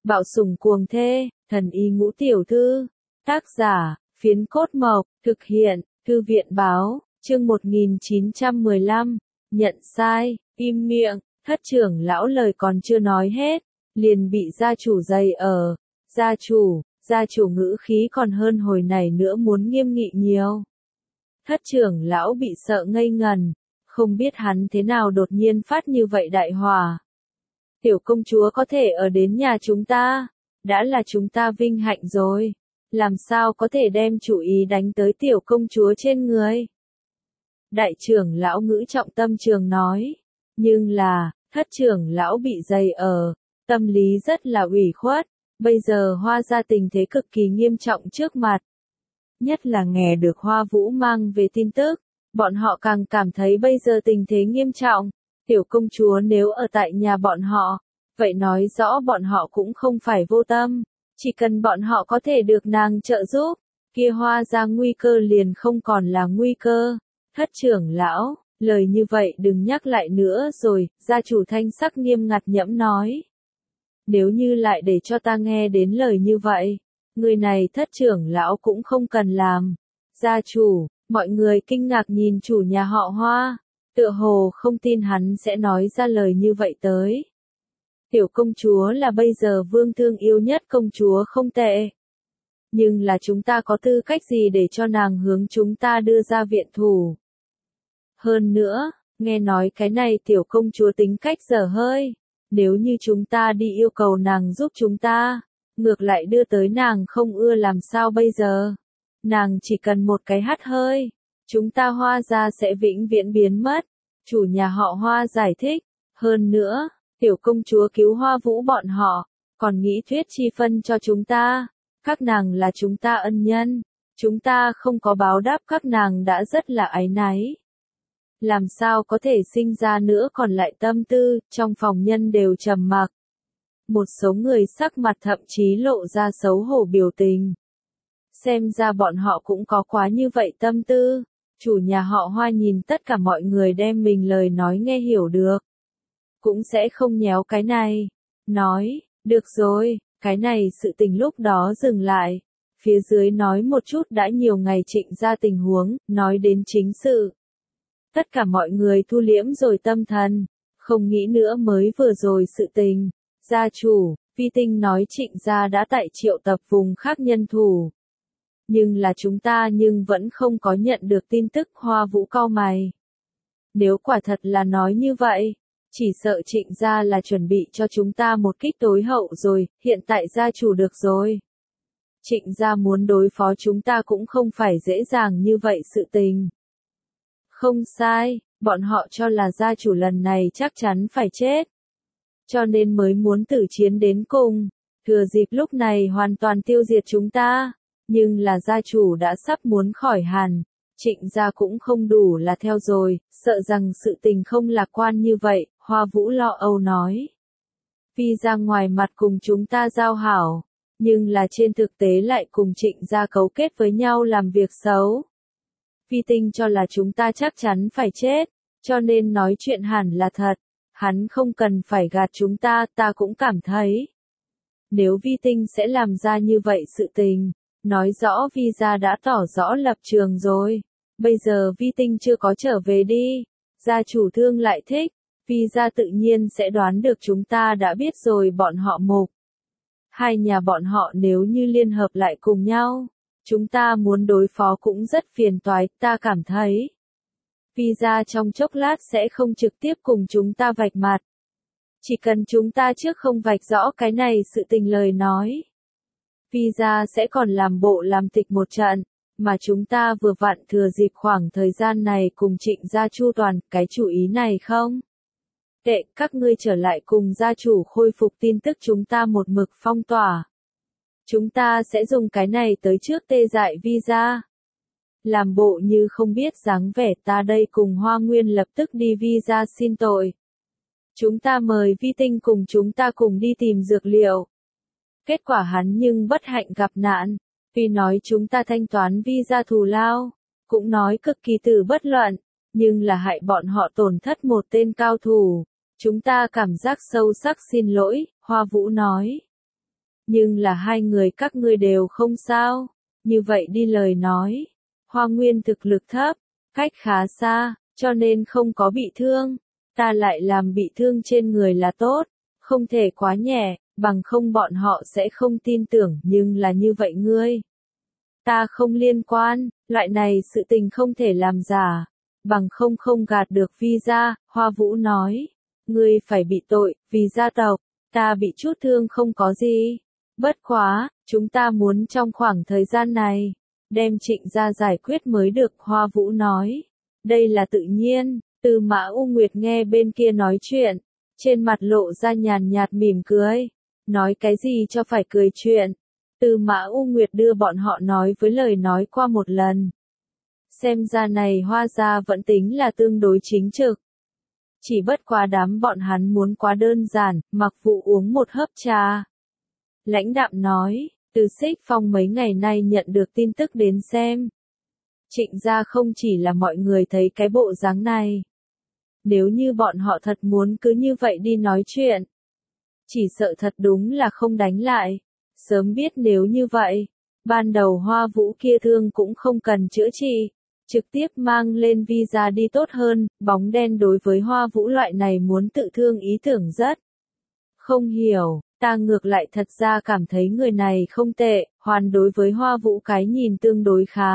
Bạo sủng cuồng thê, thần y ngũ tiểu thư. Tác giả, Phiến Cốt Mộc, thực hiện, Thư viện báo, chương 1915, nhận sai, im miệng, thất trưởng lão lời còn chưa nói hết, liền bị gia chủ giày ở. Gia chủ ngữ khí còn hơn hồi này nữa muốn nghiêm nghị nhiều. Thất trưởng lão bị sợ ngây ngần, không biết hắn thế nào đột nhiên phát như vậy đại hỏa. Tiểu công chúa có thể ở đến nhà chúng ta, đã là chúng ta vinh hạnh rồi, làm sao có thể đem chủ ý đánh tới tiểu công chúa trên người. Đại trưởng lão ngữ trọng tâm trường nói, nhưng là, thất trưởng lão bị giày ở, tâm lý rất là ủy khuất, bây giờ Hoa gia tình thế cực kỳ nghiêm trọng trước mặt. Nhất là nghe được Hoa Vũ mang về tin tức, bọn họ càng cảm thấy bây giờ tình thế nghiêm trọng, tiểu công chúa nếu ở tại nhà bọn họ, vậy nói rõ bọn họ cũng không phải vô tâm, chỉ cần bọn họ có thể được nàng trợ giúp, kia Hoa gia nguy cơ liền không còn là nguy cơ. Thất trưởng lão, lời như vậy đừng nhắc lại nữa rồi, gia chủ thanh sắc nghiêm ngặt nhẫm nói. Nếu như lại để cho ta nghe đến lời như vậy, người này thất trưởng lão cũng không cần làm. Gia chủ, mọi người kinh ngạc nhìn chủ nhà họ Hoa, tựa hồ không tin hắn sẽ nói ra lời như vậy tới. Tiểu công chúa là bây giờ vương thương yêu nhất công chúa không tệ. Nhưng là chúng ta có tư cách gì để cho nàng hướng chúng ta đưa ra viện thủ? Hơn nữa, nghe nói cái này tiểu công chúa tính cách dở hơi, nếu như chúng ta đi yêu cầu nàng giúp chúng ta, ngược lại đưa tới nàng không ưa làm sao bây giờ? Nàng chỉ cần một cái hắt hơi, chúng ta Hoa gia sẽ vĩnh viễn biến mất. Chủ nhà họ Hoa giải thích, hơn nữa, tiểu công chúa cứu Hoa Vũ bọn họ, còn nghĩ thuyết chi phân cho chúng ta, các nàng là chúng ta ân nhân, chúng ta không có báo đáp các nàng đã rất là áy náy. Làm sao có thể sinh ra nữa còn lại tâm tư, trong phòng nhân đều trầm mặc. Một số người sắc mặt thậm chí lộ ra xấu hổ biểu tình. Xem ra bọn họ cũng có quá như vậy tâm tư. Chủ nhà họ Hoa nhìn tất cả mọi người đem mình lời nói nghe hiểu được. Cũng sẽ không nhéo cái này. Nói, được rồi, cái này sự tình lúc đó dừng lại. Phía dưới nói một chút đã nhiều ngày Trịnh ra tình huống, nói đến chính sự. Tất cả mọi người thu liễm rồi tâm thần, không nghĩ nữa mới vừa rồi sự tình. Gia chủ, Vi Tinh nói Trịnh gia đã tại triệu tập vùng khác nhân thủ. Nhưng là chúng ta vẫn không có nhận được tin tức. Hoa Vũ cau mày. Nếu quả thật là nói như vậy, chỉ sợ Trịnh gia là chuẩn bị cho chúng ta một kích tối hậu rồi, hiện tại gia chủ được rồi. Trịnh gia muốn đối phó chúng ta cũng không phải dễ dàng như vậy sự tình. Không sai, bọn họ cho là gia chủ lần này chắc chắn phải chết. Cho nên mới muốn tử chiến đến cùng, thừa dịp lúc này hoàn toàn tiêu diệt chúng ta. Nhưng là gia chủ đã sắp muốn khỏi hẳn, Trịnh gia cũng không đủ là theo rồi, sợ rằng sự tình không lạc quan như vậy, Hoa Vũ lo âu nói. Vi ra ngoài mặt cùng chúng ta giao hảo, nhưng là trên thực tế lại cùng Trịnh gia cấu kết với nhau làm việc xấu. Vi Tinh cho là chúng ta chắc chắn phải chết, cho nên nói chuyện hẳn là thật, hắn không cần phải gạt chúng ta, ta cũng cảm thấy. Nếu Vi Tinh sẽ làm ra như vậy sự tình, nói rõ Vi gia đã tỏ rõ lập trường rồi, bây giờ Vi Tinh chưa có trở về đi, gia chủ thương lại thích, Vi gia tự nhiên sẽ đoán được chúng ta đã biết rồi bọn họ mục. Hai nhà bọn họ nếu như liên hợp lại cùng nhau, chúng ta muốn đối phó cũng rất phiền toái, ta cảm thấy. Vi gia trong chốc lát sẽ không trực tiếp cùng chúng ta vạch mặt. Chỉ cần chúng ta trước không vạch rõ cái này sự tình lời nói. Vi gia sẽ còn làm bộ làm tịch một trận, mà chúng ta vừa vặn thừa dịp khoảng thời gian này cùng Trịnh gia chu toàn, cái chủ ý này không? Tệ, các ngươi trở lại cùng gia chủ khôi phục tin tức chúng ta một mực phong tỏa. Chúng ta sẽ dùng cái này tới trước tê dại Vi gia. Làm bộ như không biết dáng vẻ ta đây cùng Hoa Nguyên lập tức đi Vi gia xin tội. Chúng ta mời Vi Tinh cùng chúng ta cùng đi tìm dược liệu. Kết quả hắn nhưng bất hạnh gặp nạn, vì nói chúng ta thanh toán Vi gia thù lao, cũng nói cực kỳ từ bất luận, nhưng là hại bọn họ tổn thất một tên cao thủ. Chúng ta cảm giác sâu sắc xin lỗi, Hoa Vũ nói. Nhưng là hai người các ngươi đều không sao. Như vậy đi lời nói. Hoa Nguyên thực lực thấp, cách khá xa, cho nên không có bị thương. Ta lại làm bị thương trên người là tốt, không thể quá nhẹ, bằng không bọn họ sẽ không tin tưởng, nhưng là như vậy ngươi. Ta không liên quan, loại này sự tình không thể làm giả, bằng không gạt được Vi gia, Hoa Vũ nói. Ngươi phải bị tội, vì gia tộc, ta bị chút thương không có gì. Bất quá, chúng ta muốn trong khoảng thời gian này, đem Trịnh gia giải quyết mới được, Hoa Vũ nói. Đây là tự nhiên. Tư Mã U Nguyệt nghe bên kia nói chuyện, trên mặt lộ ra nhàn nhạt mỉm cười. Nói cái gì cho phải cười chuyện. Tư Mã U Nguyệt đưa bọn họ nói với lời nói qua một lần. Xem ra này Hoa gia vẫn tính là tương đối chính trực. Chỉ bất quá đám bọn hắn muốn quá đơn giản, Mặc Vũ uống một hớp trà. Lãnh đạm nói, từ Xích Phong mấy ngày nay nhận được tin tức đến xem. Trịnh gia không chỉ là mọi người thấy cái bộ dáng này. Nếu như bọn họ thật muốn cứ như vậy đi nói chuyện. Chỉ sợ thật đúng là không đánh lại. Sớm biết nếu như vậy, ban đầu Hoa Vũ kia thương cũng không cần chữa trị. Trực tiếp mang lên Vi gia đi tốt hơn, bóng đen đối với Hoa Vũ loại này muốn tự thương ý tưởng rất. Không hiểu, ta ngược lại thật ra cảm thấy người này không tệ, hoàn đối với Hoa Vũ cái nhìn tương đối khá.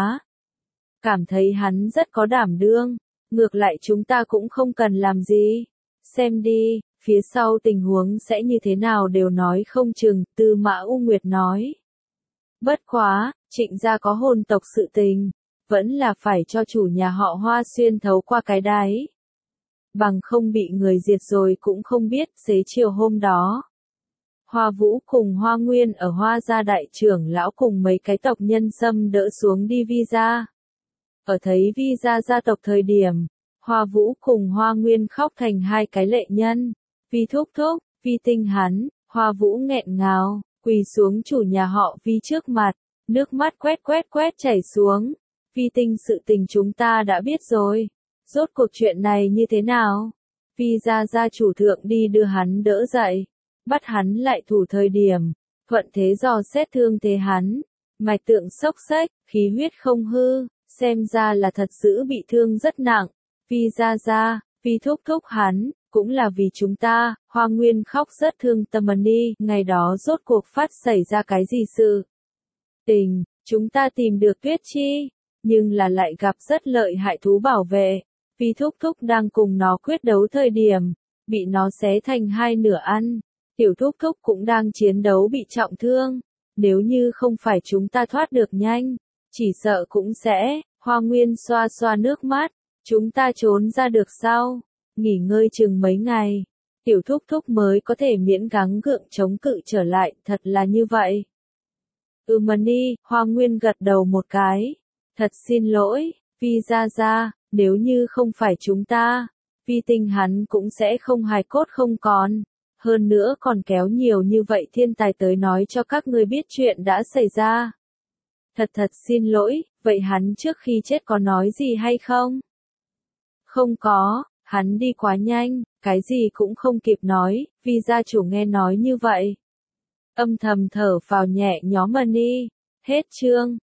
Cảm thấy hắn rất có đảm đương, ngược lại chúng ta cũng không cần làm gì. Xem đi, phía sau tình huống sẽ như thế nào đều nói không chừng, Tư Mã U Nguyệt nói. Bất quá, Trịnh gia có hôn tộc sự tình, vẫn là phải cho chủ nhà họ Hoa xuyên thấu qua cái đáy. Bằng không bị người diệt rồi cũng không biết, xế chiều hôm đó. Hoa Vũ cùng Hoa Nguyên ở Hoa gia đại trưởng lão cùng mấy cái tộc nhân xâm đỡ xuống đi Vi gia. Ở thấy Vi gia gia tộc thời điểm, Hoa Vũ cùng Hoa Nguyên khóc thành hai cái lệ nhân. Vi thúc thúc, Vi tinh hắn, Hoa Vũ nghẹn ngào, quỳ xuống chủ nhà họ Vi trước mặt, nước mắt quét chảy xuống. Vi tinh sự tình chúng ta đã biết rồi. Rốt cuộc chuyện này như thế nào? Vi gia gia chủ thượng đi đưa hắn đỡ dậy, bắt hắn lại thủ thời điểm, thuận thế dò xét thương thế hắn, mạch tượng xốc xếch, khí huyết không hư, xem ra là thật sự bị thương rất nặng. Vi gia gia, Vi thúc thúc hắn, cũng là vì chúng ta. Hoa Nguyên khóc rất thương tâm đi, ngày đó rốt cuộc phát xảy ra cái gì sự tình, chúng ta tìm được Tuyết Chi, nhưng là lại gặp rất lợi hại thú bảo vệ. Vi thúc thúc đang cùng nó quyết đấu thời điểm, bị nó xé thành hai nửa ăn. Tiểu thúc thúc cũng đang chiến đấu bị trọng thương. Nếu như không phải chúng ta thoát được nhanh, chỉ sợ cũng sẽ. Hoa Nguyên xoa xoa nước mắt. Chúng ta trốn ra được sau, nghỉ ngơi chừng mấy ngày. Tiểu thúc thúc mới có thể miễn gắng gượng chống cự trở lại, thật là như vậy. Đi, Hoa Nguyên gật đầu một cái. Thật xin lỗi, Vi gia gia, nếu như không phải chúng ta, Vi tinh hắn cũng sẽ không hài cốt không còn. Hơn nữa còn kéo nhiều như vậy thiên tài tới nói cho các ngươi biết chuyện đã xảy ra. Thật xin lỗi, vậy hắn trước khi chết có nói gì hay không? Không có, hắn đi quá nhanh, cái gì cũng không kịp nói. Vi gia chủ nghe nói như vậy, âm thầm thở phào nhẹ nhõm đi. Hết chương.